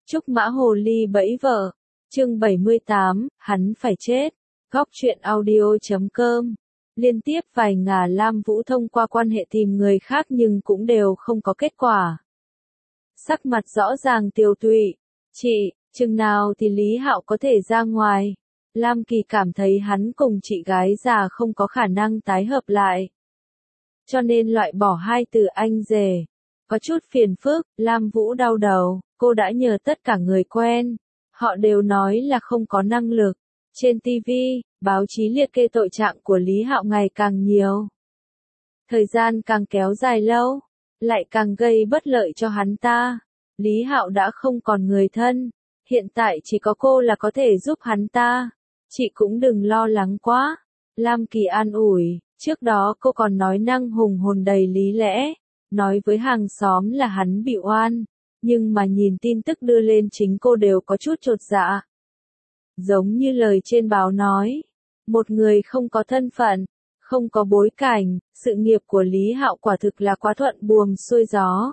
Trúc Mã Hồ Ly bẫy vợ. Chương 78, hắn phải chết. Góc truyện audio.com. Liên tiếp vài ngả Lam Vũ thông qua quan hệ tìm người khác nhưng cũng đều không có kết quả. Sắc mặt rõ ràng tiều tụy. Chị, chừng nào thì Lý Hạo có thể ra ngoài? Lam Kỳ cảm thấy hắn cùng chị gái già không có khả năng tái hợp lại. Cho nên loại bỏ hai từ anh rể. Có chút phiền phức, Lam Vũ đau đầu, cô đã nhờ tất cả người quen. Họ đều nói là không có năng lực. Trên TV, báo chí liệt kê tội trạng của Lý Hạo ngày càng nhiều. Thời gian càng kéo dài lâu, lại càng gây bất lợi cho hắn ta. Lý Hạo đã không còn người thân, hiện tại chỉ có cô là có thể giúp hắn ta. Chị cũng đừng lo lắng quá. Lam Kỳ an ủi, trước đó cô còn nói năng hùng hồn đầy lý lẽ, nói với hàng xóm là hắn bị oan, nhưng mà nhìn tin tức đưa lên chính cô đều có chút chột dạ. Giống như lời trên báo nói, một người không có thân phận, không có bối cảnh, sự nghiệp của Lý Hạo quả thực là quá thuận buồm xuôi gió.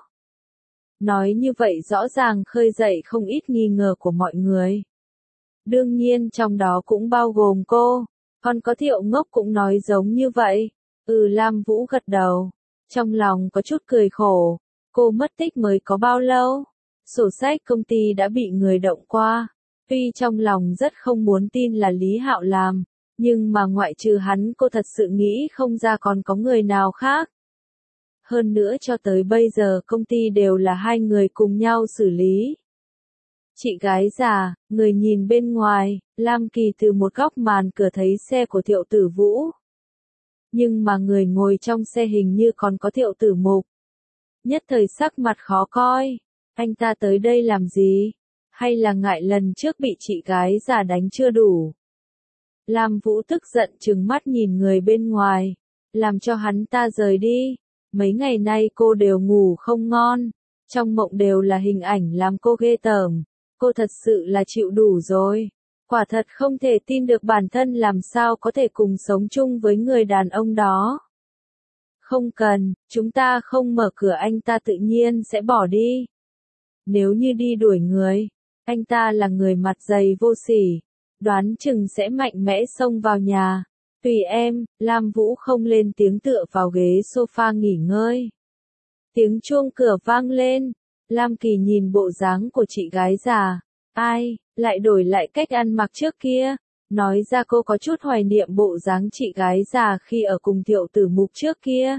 Nói như vậy rõ ràng khơi dậy không ít nghi ngờ của mọi người. Đương nhiên trong đó cũng bao gồm cô, còn có Thiệu Ngốc cũng nói giống như vậy. Lam Vũ gật đầu, trong lòng có chút cười khổ, cô mất tích mới có bao lâu, sổ sách công ty đã bị người động qua. Tuy trong lòng rất không muốn tin là Lý Hạo làm, nhưng mà ngoại trừ hắn cô thật sự nghĩ không ra còn có người nào khác. Hơn nữa cho tới bây giờ công ty đều là hai người cùng nhau xử lý. Chị gái già, người nhìn bên ngoài, Lam Kỳ từ một góc màn cửa thấy xe của Thiệu Tử Vũ. Nhưng mà người ngồi trong xe hình như còn có Thiệu Tử Mục. Nhất thời sắc mặt khó coi, anh ta tới đây làm gì? Hay là ngại lần trước bị chị gái già đánh chưa đủ? Lam Vũ tức giận trừng mắt nhìn người bên ngoài, làm cho hắn ta rời đi. Mấy ngày nay cô đều ngủ không ngon, trong mộng đều là hình ảnh làm cô ghê tởm. Cô thật sự là chịu đủ rồi. Quả thật không thể tin được bản thân làm sao có thể cùng sống chung với người đàn ông đó. Không cần, chúng ta không mở cửa anh ta tự nhiên sẽ bỏ đi. Nếu như đi đuổi người, anh ta là người mặt dày vô sỉ, đoán chừng sẽ mạnh mẽ xông vào nhà. Tùy em, Lam Vũ không lên tiếng tựa vào ghế sofa nghỉ ngơi. Tiếng chuông cửa vang lên, Lam Kỳ nhìn bộ dáng của chị gái già. Ai, lại đổi lại cách ăn mặc trước kia. Nói ra cô có chút hoài niệm bộ dáng chị gái già khi ở cùng Thiệu Tử Mục trước kia.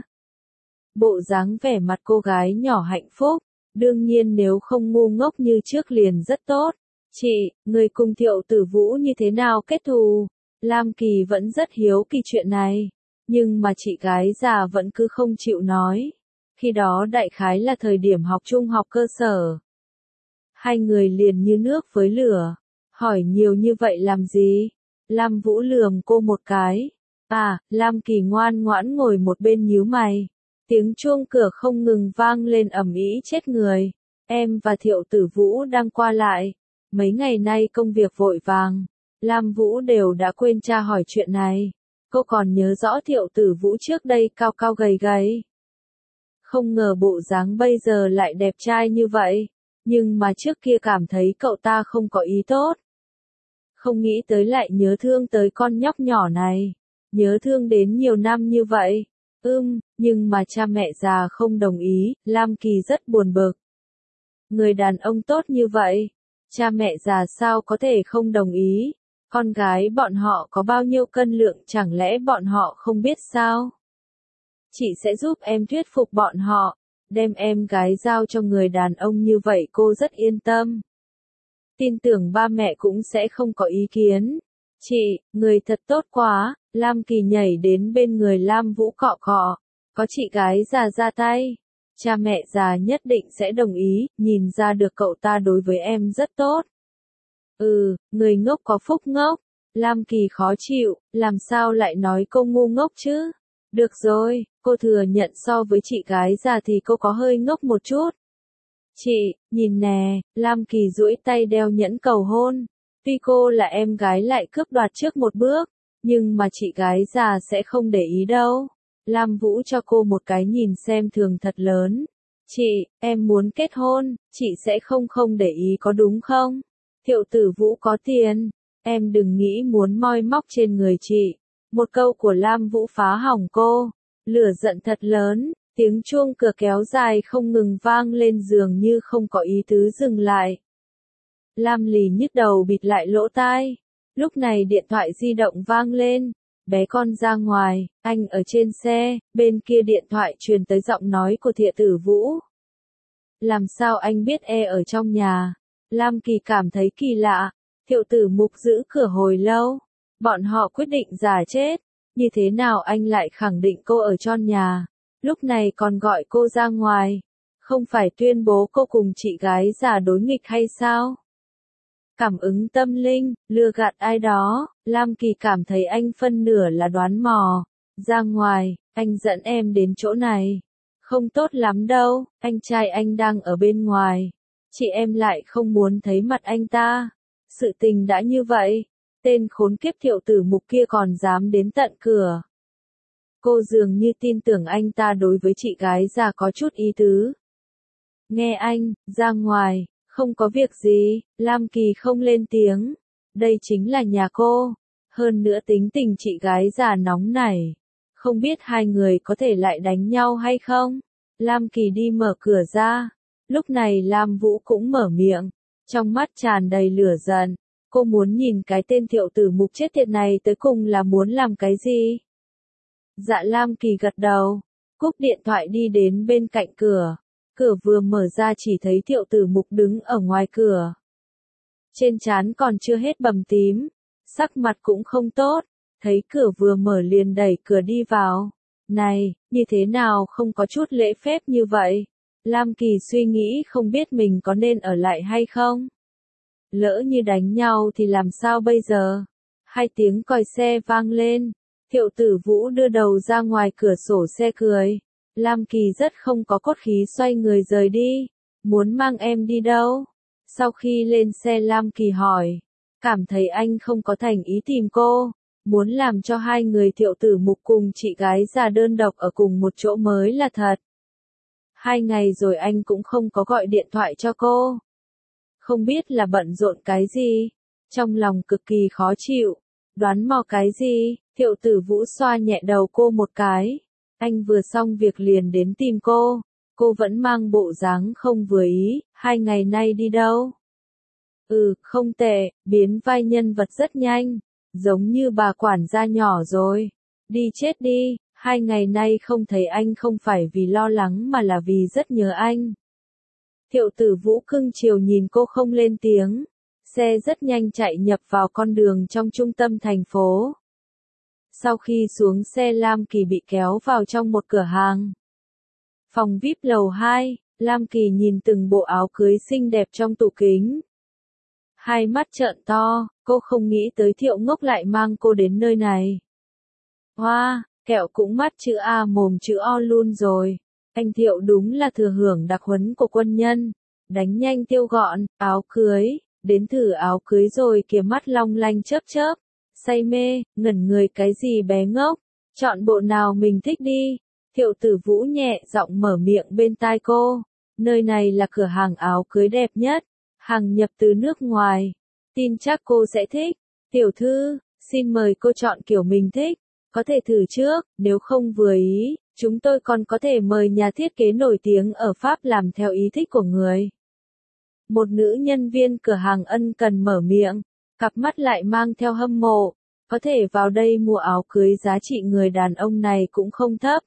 Bộ dáng vẻ mặt cô gái nhỏ hạnh phúc, đương nhiên nếu không ngu ngốc như trước liền rất tốt. Chị, người cùng Thiệu Tử Vũ như thế nào kết thù? Lam Kỳ vẫn rất hiếu kỳ chuyện này, nhưng mà chị gái già vẫn cứ không chịu nói. Khi đó đại khái là thời điểm học trung học cơ sở. Hai người liền như nước với lửa. Hỏi nhiều như vậy làm gì? Lam Vũ lườm cô một cái. Lam Kỳ ngoan ngoãn ngồi một bên nhíu mày. Tiếng chuông cửa không ngừng vang lên ầm ĩ chết người. Em và Thiệu Tử Vũ đang qua lại. Mấy ngày nay công việc vội vàng. Lam Vũ đều đã quên tra hỏi chuyện này. Cô còn nhớ rõ Thiệu Tử Vũ trước đây cao cao gầy gầy. Không ngờ bộ dáng bây giờ lại đẹp trai như vậy. Nhưng mà trước kia cảm thấy cậu ta không có ý tốt. Không nghĩ tới lại nhớ thương tới con nhóc nhỏ này. Nhớ thương đến nhiều năm như vậy. Nhưng mà cha mẹ già không đồng ý, Lam Kỳ rất buồn bực. Người đàn ông tốt như vậy, cha mẹ già sao có thể không đồng ý? Con gái bọn họ có bao nhiêu cân lượng chẳng lẽ bọn họ không biết sao? Chị sẽ giúp em thuyết phục bọn họ. Đem em gái giao cho người đàn ông như vậy cô rất yên tâm. Tin tưởng ba mẹ cũng sẽ không có ý kiến. Chị, người thật tốt quá. Lam Kỳ nhảy đến bên người Lam Vũ cọ cọ. Có chị gái già ra tay. Cha mẹ già nhất định sẽ đồng ý, nhìn ra được cậu ta đối với em rất tốt. Người ngốc có phúc ngốc. Lam Kỳ khó chịu, làm sao lại nói cô ngu ngốc chứ? Được rồi, cô thừa nhận so với chị gái già thì cô có hơi ngốc một chút. Chị, nhìn nè, Lam Kỳ duỗi tay đeo nhẫn cầu hôn. Tuy cô là em gái lại cướp đoạt trước một bước, nhưng mà chị gái già sẽ không để ý đâu. Lam Vũ cho cô một cái nhìn xem thường thật lớn. Chị, em muốn kết hôn, chị sẽ không để ý có đúng không? Thiệu Tử Vũ có tiền, em đừng nghĩ muốn moi móc trên người chị. Một câu của Lam Vũ phá hỏng cô, lửa giận thật lớn, tiếng chuông cửa kéo dài không ngừng vang lên dường như không có ý tứ dừng lại. Lam Lì nhức đầu bịt lại lỗ tai. Lúc này điện thoại di động vang lên. Bé con ra ngoài, anh ở trên xe, bên kia điện thoại truyền tới giọng nói của Thiệu Tử Vũ. Làm sao anh biết ở trong nhà? Lam Kỳ cảm thấy kỳ lạ. Thiệu Tử Mục giữ cửa hồi lâu. Bọn họ quyết định giả chết. Như thế nào anh lại khẳng định cô ở trong nhà? Lúc này còn gọi cô ra ngoài. Không phải tuyên bố cô cùng chị gái già đối nghịch hay sao? Cảm ứng tâm linh, lừa gạt ai đó, Lam Kỳ cảm thấy anh phân nửa là đoán mò. Ra ngoài, anh dẫn em đến chỗ này. Không tốt lắm đâu, anh trai anh đang ở bên ngoài. Chị em lại không muốn thấy mặt anh ta. Sự tình đã như vậy, tên khốn kiếp Thiệu Tử Mục kia còn dám đến tận cửa. Cô dường như tin tưởng anh ta đối với chị gái già có chút ý tứ. Nghe anh, ra ngoài. Không có việc gì, Lam Kỳ không lên tiếng. Đây chính là nhà cô. Hơn nữa tính tình chị gái già nóng nảy. Không biết hai người có thể lại đánh nhau hay không? Lam Kỳ đi mở cửa ra. Lúc này Lam Vũ cũng mở miệng. Trong mắt tràn đầy lửa giận. Cô muốn nhìn cái tên Thiệu Tử Mục chết tiệt này tới cùng là muốn làm cái gì? Dạ Lam Kỳ gật đầu. Cúp điện thoại đi đến bên cạnh cửa. Cửa vừa mở ra chỉ thấy Thiệu Tử Mục đứng ở ngoài cửa. Trên trán còn chưa hết bầm tím, sắc mặt cũng không tốt, thấy cửa vừa mở liền đẩy cửa đi vào. Này, như thế nào không có chút lễ phép như vậy? Lam Kỳ suy nghĩ không biết mình có nên ở lại hay không. Lỡ như đánh nhau thì làm sao bây giờ? Hai tiếng còi xe vang lên, Thiệu Tử Vũ đưa đầu ra ngoài cửa sổ xe cười. Lam Kỳ rất không có cốt khí xoay người rời đi. Muốn mang em đi đâu? Sau khi lên xe Lam Kỳ hỏi. Cảm thấy anh không có thành ý tìm cô. Muốn làm cho hai người Thiệu Tử Mục cùng chị gái già đơn độc ở cùng một chỗ mới là thật. 2 ngày rồi anh cũng không có gọi điện thoại cho cô. Không biết là bận rộn cái gì. Trong lòng cực kỳ khó chịu. Đoán mò cái gì? Thiệu Tử Vũ xoa nhẹ đầu cô một cái. Anh vừa xong việc liền đến tìm cô vẫn mang bộ dáng không vừa ý, 2 ngày nay đi đâu? Không tệ, biến vai nhân vật rất nhanh, giống như bà quản gia nhỏ rồi. Đi chết đi, 2 ngày nay không thấy anh không phải vì lo lắng mà là vì rất nhớ anh. Thiệu Tử Vũ cưng chiều nhìn cô không lên tiếng, xe rất nhanh chạy nhập vào con đường trong trung tâm thành phố. Sau khi xuống xe Lam Kỳ bị kéo vào trong một cửa hàng. Phòng VIP lầu 2, Lam Kỳ nhìn từng bộ áo cưới xinh đẹp trong tủ kính. Hai mắt trợn to, cô không nghĩ tới Thiệu Ngốc lại mang cô đến nơi này. Hoa, kẹo cũng mắt chữ A mồm chữ O luôn rồi. Anh Thiệu đúng là thừa hưởng đặc huấn của quân nhân. Đánh nhanh tiêu gọn, áo cưới, đến thử áo cưới rồi kìa mắt long lanh chớp chớp. Say mê, ngẩn người cái gì bé ngốc, chọn bộ nào mình thích đi. Thiệu Tử Vũ nhẹ giọng mở miệng bên tai cô, nơi này là cửa hàng áo cưới đẹp nhất, hàng nhập từ nước ngoài, tin chắc cô sẽ thích. Tiểu thư, xin mời cô chọn kiểu mình thích, có thể thử trước, nếu không vừa ý, chúng tôi còn có thể mời nhà thiết kế nổi tiếng ở Pháp làm theo ý thích của người. Một nữ nhân viên cửa hàng ân cần mở miệng. Cặp mắt lại mang theo hâm mộ, có thể vào đây mua áo cưới giá trị người đàn ông này cũng không thấp.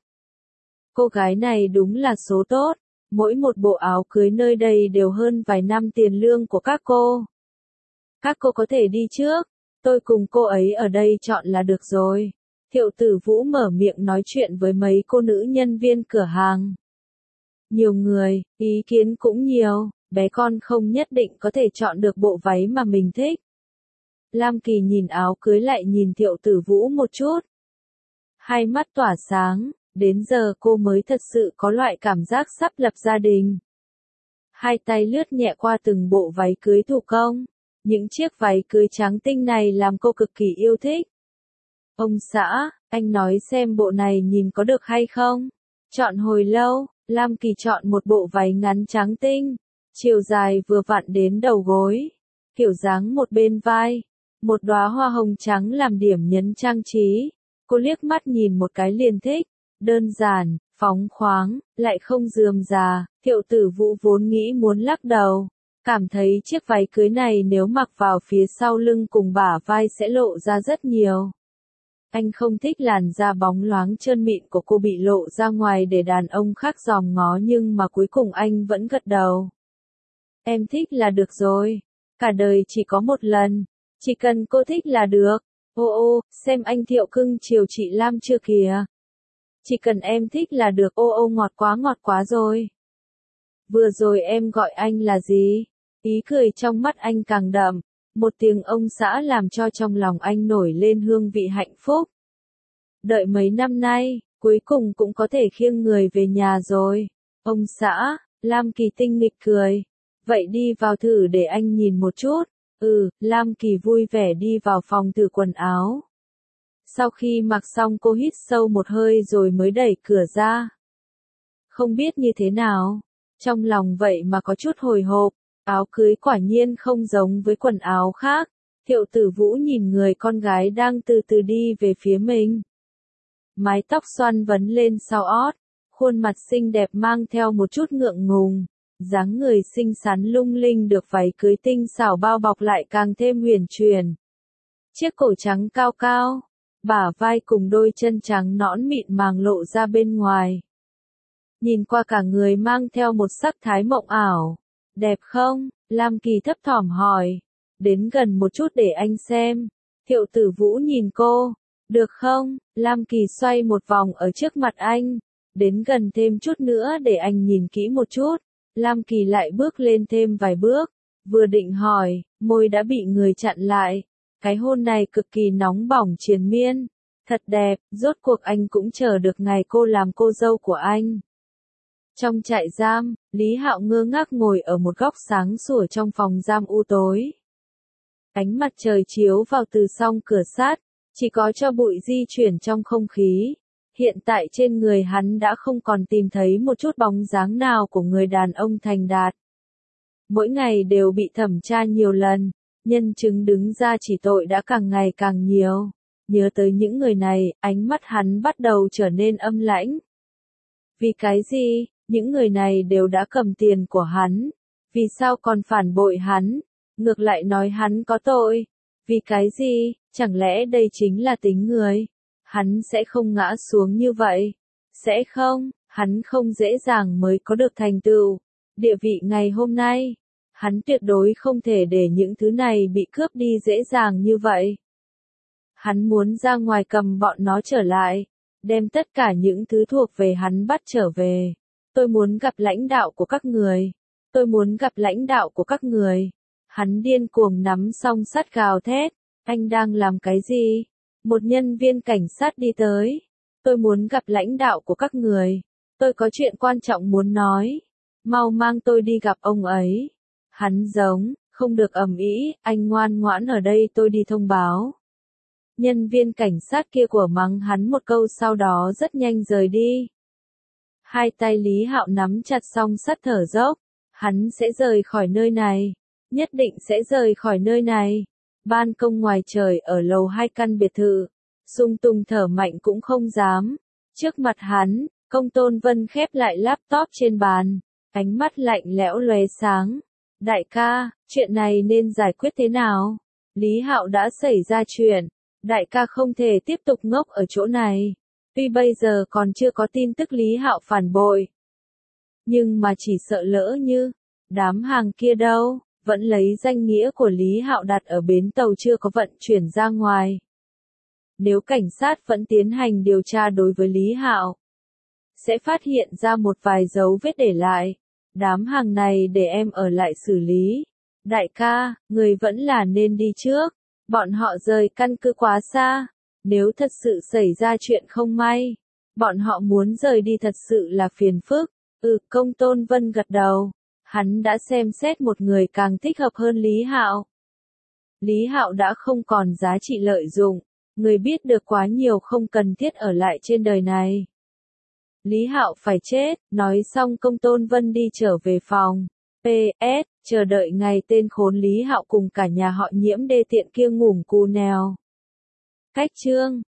Cô gái này đúng là số tốt, mỗi một bộ áo cưới nơi đây đều hơn vài năm tiền lương của các cô. Các cô có thể đi trước, tôi cùng cô ấy ở đây chọn là được rồi. Thiệu Tử Vũ mở miệng nói chuyện với mấy cô nữ nhân viên cửa hàng. Nhiều người, ý kiến cũng nhiều, bé con không nhất định có thể chọn được bộ váy mà mình thích. Lam Kỳ nhìn áo cưới lại nhìn Thiệu Tử Vũ một chút. Hai mắt tỏa sáng, đến giờ cô mới thật sự có loại cảm giác sắp lập gia đình. Hai tay lướt nhẹ qua từng bộ váy cưới thủ công. Những chiếc váy cưới trắng tinh này làm cô cực kỳ yêu thích. Ông xã, anh nói xem bộ này nhìn có được hay không? Chọn hồi lâu, Lam Kỳ chọn một bộ váy ngắn trắng tinh, chiều dài vừa vặn đến đầu gối, kiểu dáng một bên vai, một đóa hoa hồng trắng làm điểm nhấn trang trí. Cô liếc mắt nhìn một cái liền thích, đơn giản, phóng khoáng, lại không rườm rà. Thiệu Tử Vũ vốn nghĩ muốn lắc đầu, cảm thấy chiếc váy cưới này nếu mặc vào phía sau lưng cùng bả vai sẽ lộ ra rất nhiều. Anh không thích làn da bóng loáng trơn mịn của cô bị lộ ra ngoài để đàn ông khác dòm ngó, nhưng mà cuối cùng anh vẫn gật đầu. Em thích là được rồi. Cả đời chỉ có một lần. Chỉ cần cô thích là được. Ô ô, xem anh Thiệu cưng chiều chị Lam chưa kìa. Chỉ cần em thích là được. Ô ô, ngọt quá rồi. Vừa rồi em gọi anh là gì? Ý cười trong mắt anh càng đậm. Một tiếng ông xã làm cho trong lòng anh nổi lên hương vị hạnh phúc. Đợi mấy năm nay, cuối cùng cũng có thể khiêng người về nhà rồi. Ông xã, Lam Kỳ tinh nghịch cười. Vậy đi vào thử để anh nhìn một chút. Lam Kỳ vui vẻ đi vào phòng thử quần áo. Sau khi mặc xong cô hít sâu một hơi rồi mới đẩy cửa ra. Không biết như thế nào, trong lòng vậy mà có chút hồi hộp. Áo cưới quả nhiên không giống với quần áo khác. Thiệu Tử Vũ nhìn người con gái đang từ từ đi về phía mình. Mái tóc xoăn vấn lên sau ót, khuôn mặt xinh đẹp mang theo một chút ngượng ngùng, dáng người xinh xắn lung linh được váy cưới tinh xảo bao bọc lại càng thêm huyền chuyển. Chiếc cổ trắng cao cao, bả vai cùng đôi chân trắng nõn mịn màng lộ ra bên ngoài. Nhìn qua cả người mang theo một sắc thái mộng ảo. Đẹp không? Lam Kỳ thấp thỏm hỏi. Đến gần một chút để anh xem. Thiệu Tử Vũ nhìn cô. Được không? Lam Kỳ xoay một vòng ở trước mặt anh. Đến gần thêm chút nữa để anh nhìn kỹ một chút. Lam Kỳ lại bước lên thêm vài bước. Vừa định hỏi, môi đã bị người chặn lại. Cái hôn này cực kỳ nóng bỏng triền miên. Thật đẹp, rốt cuộc anh cũng chờ được ngày cô làm cô dâu của anh. Trong trại giam, Lý Hạo ngơ ngác ngồi ở một góc sáng sủa trong phòng giam u tối. Ánh mặt trời chiếu vào từ song cửa sắt, chỉ có cho bụi di chuyển trong không khí. Hiện tại trên người hắn đã không còn tìm thấy một chút bóng dáng nào của người đàn ông thành đạt. Mỗi ngày đều bị thẩm tra nhiều lần, nhân chứng đứng ra chỉ tội đã càng ngày càng nhiều. Nhớ tới những người này, ánh mắt hắn bắt đầu trở nên âm lãnh. Vì cái gì? Những người này đều đã cầm tiền của hắn. Vì sao còn phản bội hắn? Ngược lại nói hắn có tội. Vì cái gì? Chẳng lẽ đây chính là tính người? Hắn sẽ không ngã xuống như vậy. Sẽ không, hắn không dễ dàng mới có được thành tựu, địa vị ngày hôm nay. Hắn tuyệt đối không thể để những thứ này bị cướp đi dễ dàng như vậy. Hắn muốn ra ngoài cầm bọn nó trở lại, đem tất cả những thứ thuộc về hắn bắt trở về. Tôi muốn gặp lãnh đạo của các người. Tôi muốn gặp lãnh đạo của các người. Hắn điên cuồng nắm song sắt gào thét. Anh đang làm cái gì? Một nhân viên cảnh sát đi tới. Tôi muốn gặp lãnh đạo của các người. Tôi có chuyện quan trọng muốn nói. Mau mang tôi đi gặp ông ấy. Hắn giống, không được ầm ĩ, anh ngoan ngoãn ở đây tôi đi thông báo. Nhân viên cảnh sát kia của mắng hắn một câu sau đó rất nhanh rời đi. Hai tay Lý Hạo nắm chặt song sắt thở dốc. Hắn sẽ rời khỏi nơi này. Nhất định sẽ rời khỏi nơi này. Ban công ngoài trời ở lầu 2 căn biệt thự. Dung Tùng thở mạnh cũng không dám. Trước mặt hắn, Công Tôn Vân khép lại laptop trên bàn. Ánh mắt lạnh lẽo lóe sáng. Đại ca, chuyện này nên giải quyết thế nào? Lý Hạo đã xảy ra chuyện. Đại ca không thể tiếp tục ngốc ở chỗ này. Tuy bây giờ còn chưa có tin tức Lý Hạo phản bội. Nhưng mà chỉ sợ lỡ như, đám hàng kia đâu, vẫn lấy danh nghĩa của Lý Hạo đặt ở bến tàu chưa có vận chuyển ra ngoài. Nếu cảnh sát vẫn tiến hành điều tra đối với Lý Hạo, sẽ phát hiện ra một vài dấu vết để lại. Đám hàng này để em ở lại xử lý. Đại ca, người vẫn là nên đi trước. Bọn họ rời căn cứ quá xa. Nếu thật sự xảy ra chuyện không may, bọn họ muốn rời đi thật sự là phiền phức. Công Tôn Vân gật đầu. Hắn đã xem xét một người càng thích hợp hơn Lý Hạo. Lý Hạo đã không còn giá trị lợi dụng. Người biết được quá nhiều không cần thiết ở lại trên đời này. Lý Hạo phải chết, nói xong Công Tôn Vân đi trở về phòng. PS, chờ đợi ngày tên khốn Lý Hạo cùng cả nhà họ Nhiễm đê tiện kia ngủm cù nèo. Cách chương